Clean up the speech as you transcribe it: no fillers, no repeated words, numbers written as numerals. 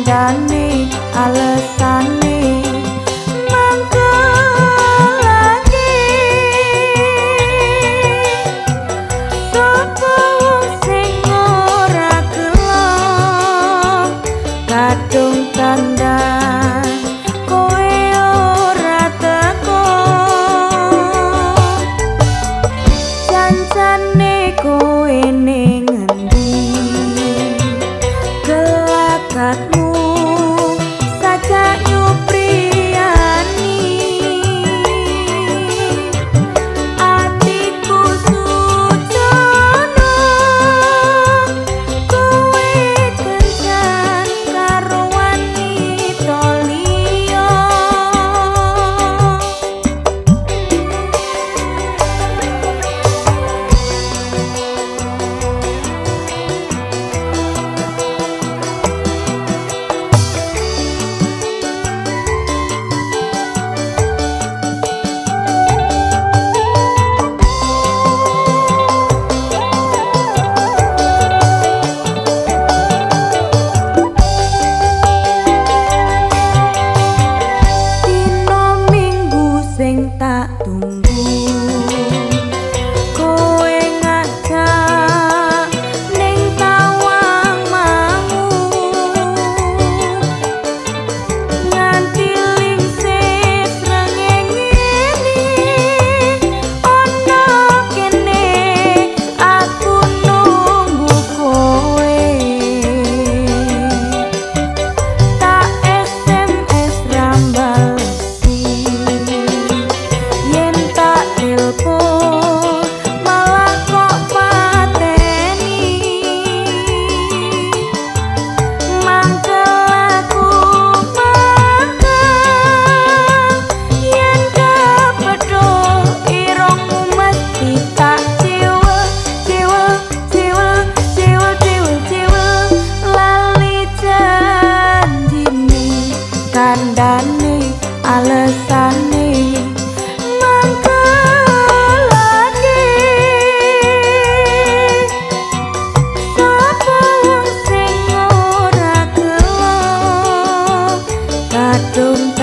kandhane alesane kadung tandan kowe ora teko jancane kowe ning endi gelakatmu sajak nyupriyani atiku sujono kowe kencan karo wanita liya tak tunggu kowe ngajak ning tawang mangu nganti lingsih srengenge ana kene aku nunggu kowe tak SMS rambal malah kok pateni mangkel aku mangkel yen kepedhok irungmu mesti tak ciwel lali janjine kandhane alesane kadung